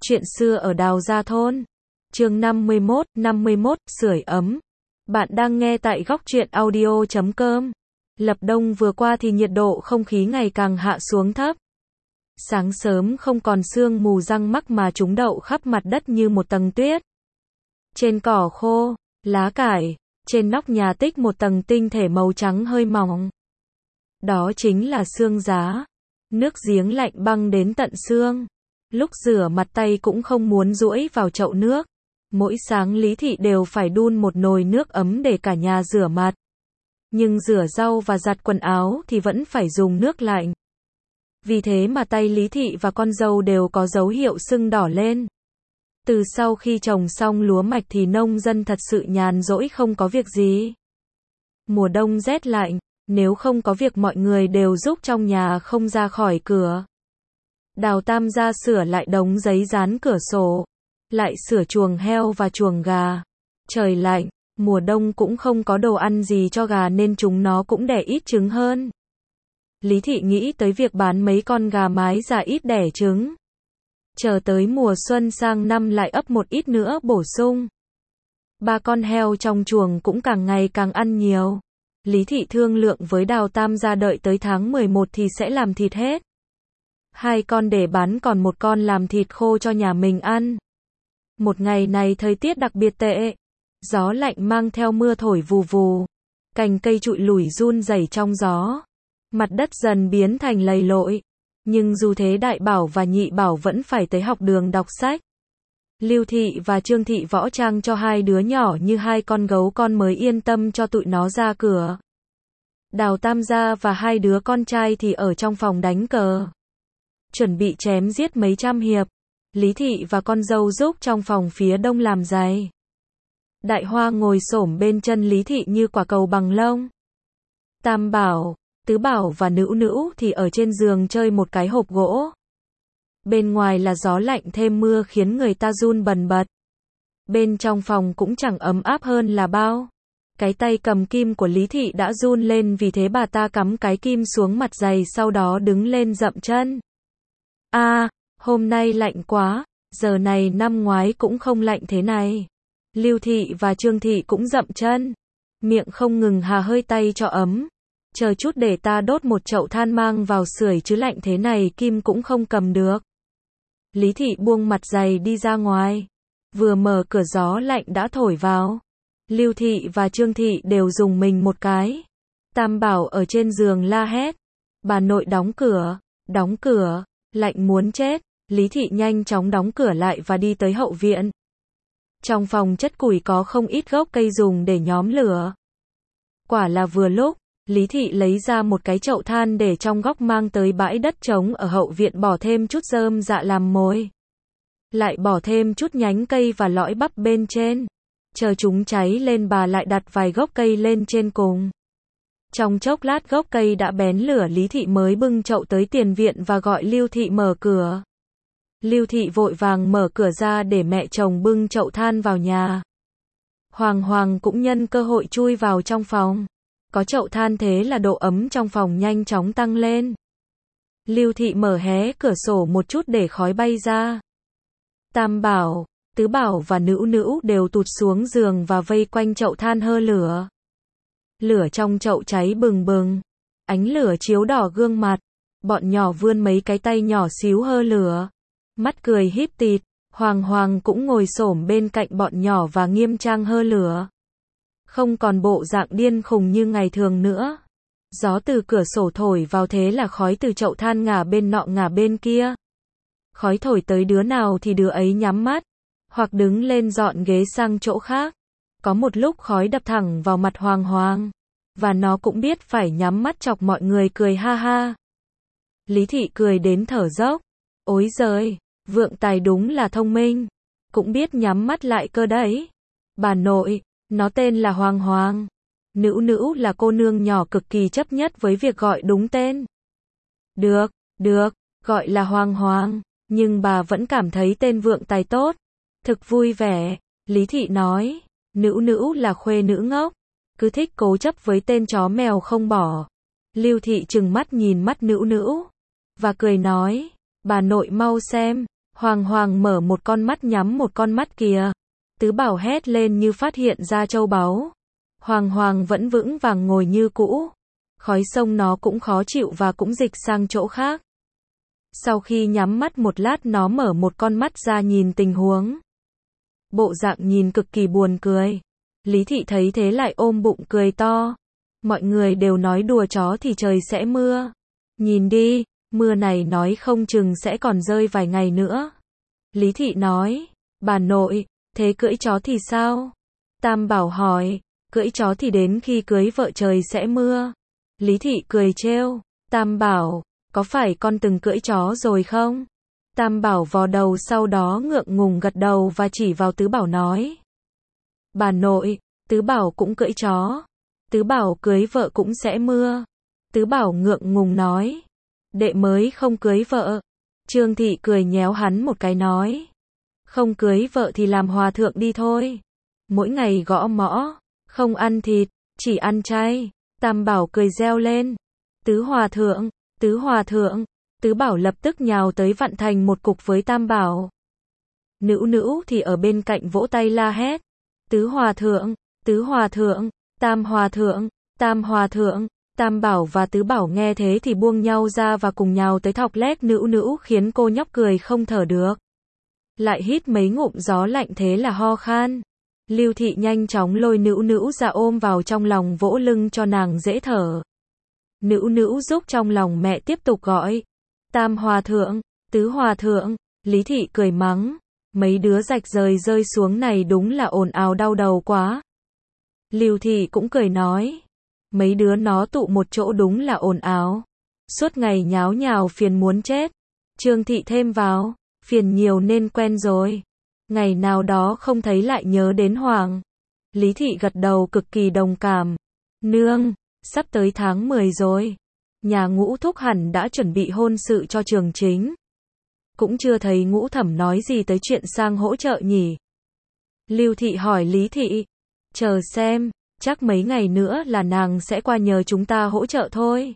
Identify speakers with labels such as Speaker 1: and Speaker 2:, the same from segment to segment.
Speaker 1: Chuyện xưa ở Đào Gia Thôn. Chương 51, sưởi ấm. Bạn đang nghe tại góc truyện audio.com. Lập đông vừa qua thì nhiệt độ không khí ngày càng hạ xuống thấp. Sáng sớm không còn sương mù răng mắc mà chúng đậu khắp mặt đất như một tầng tuyết. Trên cỏ khô, lá cải, trên nóc nhà tích một tầng tinh thể màu trắng hơi mỏng. Đó chính là sương giá. Nước giếng lạnh băng đến tận xương. Lúc rửa mặt tay cũng không muốn duỗi vào chậu nước. Mỗi sáng Lý Thị đều phải đun một nồi nước ấm để cả nhà rửa mặt. Nhưng rửa rau và giặt quần áo thì vẫn phải dùng nước lạnh. Vì thế mà tay Lý Thị và con dâu đều có dấu hiệu sưng đỏ lên. Từ sau khi trồng xong lúa mạch thì nông dân thật sự nhàn rỗi không có việc gì. Mùa đông rét lạnh, nếu không có việc mọi người đều giúp trong nhà không ra khỏi cửa. Đào Tam gia sửa lại đống giấy dán cửa sổ, lại sửa chuồng heo và chuồng gà. Trời lạnh, mùa đông cũng không có đồ ăn gì cho gà nên chúng nó cũng đẻ ít trứng hơn. Lý Thị nghĩ tới việc bán mấy con gà mái già ít đẻ trứng. Chờ tới mùa xuân sang năm lại ấp một ít nữa bổ sung. 3 con heo trong chuồng cũng càng ngày càng ăn nhiều. Lý Thị thương lượng với Đào Tam gia đợi tới tháng 11 thì sẽ làm thịt hết. 2 con để bán còn 1 con làm thịt khô cho nhà mình ăn. Một ngày này thời tiết đặc biệt tệ. Gió lạnh mang theo mưa thổi vù vù. Cành cây trụi lủi run rẩy trong gió. Mặt đất dần biến thành lầy lội. Nhưng dù thế Đại Bảo và Nhị Bảo vẫn phải tới học đường đọc sách. Lưu Thị và Trương Thị võ trang cho 2 đứa nhỏ như 2 con gấu con mới yên tâm cho tụi nó ra cửa. Đào Tam gia và 2 đứa con trai thì ở trong phòng đánh cờ. Chuẩn bị chém giết mấy trăm hiệp. Lý Thị và con dâu giúp trong phòng phía đông làm giày. Đại Hoa ngồi xổm bên chân Lý Thị như quả cầu bằng lông. Tam Bảo, Tứ Bảo và Nữu Nữu thì ở trên giường chơi một cái hộp gỗ. Bên ngoài là gió lạnh thêm mưa khiến người ta run bần bật. Bên trong phòng cũng chẳng ấm áp hơn là bao. Cái tay cầm kim của Lý Thị đã run lên vì thế bà ta cắm cái kim xuống mặt giày sau đó đứng lên dậm chân. Hôm nay lạnh quá, giờ này năm ngoái cũng không lạnh thế này. Lưu Thị và Trương Thị cũng dậm chân, miệng không ngừng hà hơi tay cho ấm. Chờ chút để ta đốt một chậu than mang vào sưởi chứ lạnh thế này kim cũng không cầm được. Lý Thị buông mặt giày đi ra ngoài. Vừa mở cửa gió lạnh đã thổi vào. Lưu Thị và Trương Thị đều rùng mình một cái. Tam Bảo ở trên giường la hét. Bà nội đóng cửa, lạnh muốn chết. Lý Thị nhanh chóng đóng cửa lại và đi tới hậu viện. Trong phòng chất củi có không ít gốc cây dùng để nhóm lửa. Quả là vừa lúc, Lý Thị lấy ra một cái chậu than để trong góc mang tới bãi đất trống ở hậu viện bỏ thêm chút rơm dạ làm mồi. Lại bỏ thêm chút nhánh cây và lõi bắp bên trên. Chờ chúng cháy lên bà lại đặt vài gốc cây lên trên cùng. Trong chốc lát gốc cây đã bén lửa Lý Thị mới bưng chậu tới tiền viện và gọi Lưu Thị mở cửa. Lưu Thị vội vàng mở cửa ra để mẹ chồng bưng chậu than vào nhà. Hoàng cũng nhân cơ hội chui vào trong phòng. Có chậu than thế là độ ấm trong phòng nhanh chóng tăng lên. Lưu Thị mở hé cửa sổ một chút để khói bay ra. Tam Bảo, Tứ Bảo và Nữu Nữu đều tụt xuống giường và vây quanh chậu than hơ lửa. Lửa trong chậu cháy bừng bừng. Ánh lửa chiếu đỏ gương mặt. Bọn nhỏ vươn mấy cái tay nhỏ xíu hơ lửa. Mắt cười híp tịt. Hoàng cũng ngồi xổm bên cạnh bọn nhỏ và nghiêm trang hơ lửa. Không còn bộ dạng điên khùng như ngày thường nữa. Gió từ cửa sổ thổi vào thế là khói từ chậu than ngả bên nọ ngả bên kia. Khói thổi tới đứa nào thì đứa ấy nhắm mắt, hoặc đứng lên dọn ghế sang chỗ khác. Có một lúc khói đập thẳng vào mặt Hoàng, và nó cũng biết phải nhắm mắt chọc mọi người cười ha ha. Lý Thị cười đến thở dốc. Ối giời, vượng tài đúng là thông minh, cũng biết nhắm mắt lại cơ đấy. Bà nội, nó tên là Hoàng. Nữu Nữu là cô nương nhỏ cực kỳ chấp nhất với việc gọi đúng tên. Được, gọi là Hoàng, nhưng bà vẫn cảm thấy tên vượng tài tốt. Thực vui vẻ, Lý Thị nói. Nữu Nữu là khuê nữ ngốc, cứ thích cố chấp với tên chó mèo không bỏ. Lưu Thị trừng mắt nhìn mắt Nữu Nữu và cười nói, bà nội mau xem, Hoàng Hoàng mở một con mắt nhắm một con mắt kìa. Tứ Bảo hét lên như phát hiện ra châu báu. Hoàng Hoàng vẫn vững vàng ngồi như cũ. Khói sông nó cũng khó chịu và cũng dịch sang chỗ khác. Sau khi nhắm mắt một lát nó mở một con mắt ra nhìn tình huống. Bộ dạng nhìn cực kỳ buồn cười. Lý Thị thấy thế lại ôm bụng cười to. Mọi người đều nói đùa chó thì trời sẽ mưa. Nhìn đi, mưa này nói không chừng sẽ còn rơi vài ngày nữa. Lý Thị nói, bà nội, thế cưỡi chó thì sao? Tam Bảo hỏi, cưỡi chó thì đến khi cưới vợ trời sẽ mưa. Lý Thị cười trêu, Tam Bảo, có phải con từng cưỡi chó rồi không? Tam Bảo vò đầu sau đó ngượng ngùng gật đầu và chỉ vào Tứ Bảo nói. Bà nội, Tứ Bảo cũng cưỡi chó. Tứ Bảo cưới vợ cũng sẽ mưa. Tứ Bảo ngượng ngùng nói. Đệ mới không cưới vợ. Trương Thị cười nhéo hắn một cái nói. Không cưới vợ thì làm hòa thượng đi thôi. Mỗi ngày gõ mõ, không ăn thịt, chỉ ăn chay. Tam Bảo cười reo lên. Tứ Hòa Thượng, Tứ Hòa Thượng. Tứ Bảo lập tức nhào tới vặn thành một cục với Tam Bảo. Nữu Nữu thì ở bên cạnh vỗ tay la hét. Tứ Hòa Thượng, Tứ Hòa Thượng, Tam Hòa Thượng, Tam Hòa Thượng. Tam Bảo và Tứ Bảo nghe thế thì buông nhau ra và cùng nhào tới thọc lét Nữu Nữu khiến cô nhóc cười không thở được. Lại hít mấy ngụm gió lạnh thế là ho khan. Lưu Thị nhanh chóng lôi Nữu Nữu ra ôm vào trong lòng vỗ lưng cho nàng dễ thở. Nữu Nữu giúp trong lòng mẹ tiếp tục gọi. Tam Hòa Thượng, Tứ Hòa Thượng. Lý Thị cười mắng. Mấy đứa rạch rời rơi xuống này đúng là ồn ào đau đầu quá. Lưu Thị cũng cười nói. Mấy đứa nó tụ một chỗ đúng là ồn ào. Suốt ngày nháo nhào phiền muốn chết. Trương Thị thêm vào. Phiền nhiều nên quen rồi. Ngày nào đó không thấy lại nhớ đến Hoàng. Lý Thị gật đầu cực kỳ đồng cảm. Nương, sắp tới tháng 10 rồi. Nhà Ngũ Thúc hẳn đã chuẩn bị hôn sự cho Trường Chính. Cũng chưa thấy Ngũ Thẩm nói gì tới chuyện sang hỗ trợ nhỉ. Lưu Thị hỏi Lý Thị. Chờ xem, chắc mấy ngày nữa là nàng sẽ qua nhờ chúng ta hỗ trợ thôi.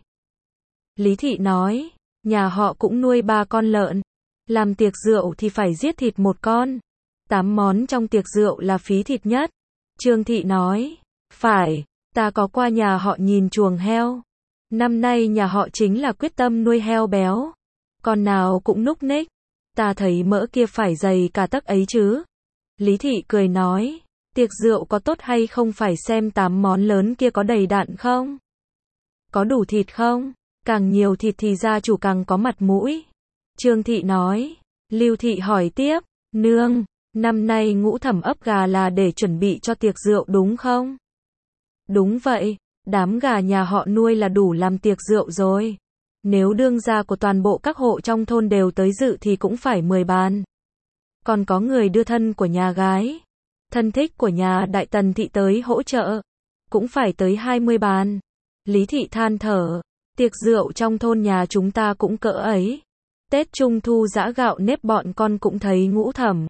Speaker 1: Lý Thị nói, nhà họ cũng nuôi 3 con lợn. Làm tiệc rượu thì phải giết thịt một con. 8 món trong tiệc rượu là phí thịt nhất. Trương Thị nói, phải, ta có qua nhà họ nhìn chuồng heo. Năm nay nhà họ chính là quyết tâm nuôi heo béo. Con nào cũng núc ních. Ta thấy mỡ kia phải dày cả tấc ấy chứ. Lý Thị cười nói, tiệc rượu có tốt hay không phải xem 8 món lớn kia có đầy đặn không? Có đủ thịt không? Càng nhiều thịt thì gia chủ càng có mặt mũi. Trương Thị nói. Lưu Thị hỏi tiếp, nương, năm nay Ngũ Thẩm ấp gà là để chuẩn bị cho tiệc rượu đúng không? Đúng vậy, đám gà nhà họ nuôi là đủ làm tiệc rượu rồi. Nếu đương gia của toàn bộ các hộ trong thôn đều tới dự thì cũng phải 10 bàn. Còn có người đưa thân của nhà gái, thân thích của nhà Đại Tần Thị tới hỗ trợ, cũng phải tới 20 bàn. Lý Thị than thở, tiệc rượu trong thôn nhà chúng ta cũng cỡ ấy. Tết Trung Thu giã gạo nếp bọn con cũng thấy Ngũ Thẩm.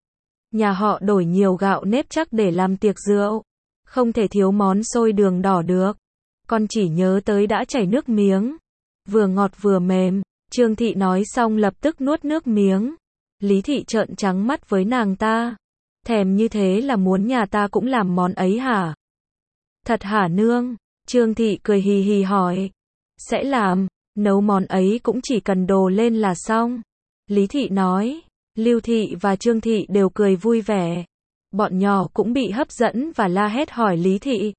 Speaker 1: Nhà họ đổi nhiều gạo nếp chắc để làm tiệc rượu. Không thể thiếu món xôi đường đỏ được. Con chỉ nhớ tới đã chảy nước miếng. Vừa ngọt vừa mềm. Trương Thị nói xong lập tức nuốt nước miếng. Lý Thị trợn trắng mắt với nàng ta. Thèm như thế là muốn nhà ta cũng làm món ấy hả? Thật hả nương? Trương Thị cười hì hì hỏi. Sẽ làm. Nấu món ấy cũng chỉ cần đồ lên là xong. Lý Thị nói. Lưu Thị và Trương Thị đều cười vui vẻ. Bọn nhỏ cũng bị hấp dẫn và la hét hỏi Lý Thị.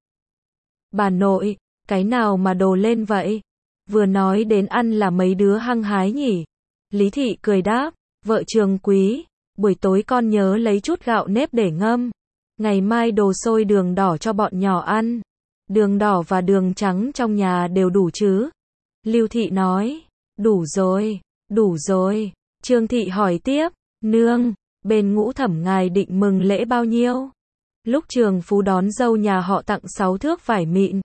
Speaker 1: Bà nội, cái nào mà đồ lên vậy? Vừa nói đến ăn là mấy đứa hăng hái nhỉ? Lý Thị cười đáp. Vợ Trường Quý, buổi tối con nhớ lấy chút gạo nếp để ngâm. Ngày mai đồ xôi đường đỏ cho bọn nhỏ ăn. Đường đỏ và đường trắng trong nhà đều đủ chứ? Lưu Thị nói. Đủ rồi, đủ rồi. Trương Thị hỏi tiếp. Nương, bên Ngũ Thẩm ngài định mừng lễ bao nhiêu? Lúc Trường Phú đón dâu nhà họ tặng 6 thước vải mịn,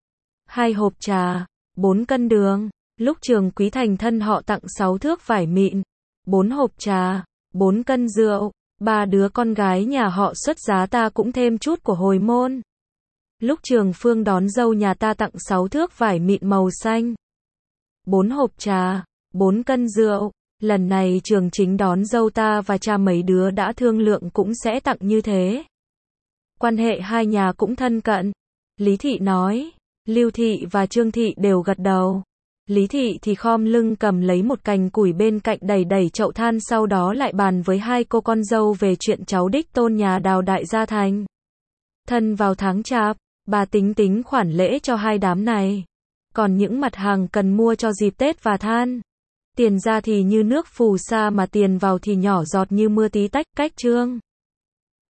Speaker 1: 2 hộp trà, 4 cân đường. Lúc Trường Quý thành thân họ tặng 6 thước vải mịn, 4 hộp trà, 4 cân rượu. 3 đứa con gái nhà họ xuất giá ta cũng thêm chút của hồi môn. Lúc Trường Phương đón dâu nhà ta tặng 6 thước vải mịn màu xanh, 4 hộp trà, 4 cân rượu. Lần này Trường Chính đón dâu ta và cha mấy đứa đã thương lượng cũng sẽ tặng như thế. Quan hệ hai nhà cũng thân cận. Lý Thị nói. Lưu Thị và Trương Thị đều gật đầu. Lý Thị thì khom lưng cầm lấy một cành củi bên cạnh đẩy đẩy chậu than, sau đó lại bàn với hai cô con dâu về chuyện cháu đích tôn nhà Đào đại gia thành thân vào tháng Chạp, bà tính tính khoản lễ cho hai đám này. Còn những mặt hàng cần mua cho dịp Tết và than. Tiền ra thì như nước phù sa mà tiền vào thì nhỏ giọt như mưa tí tách, cách Trương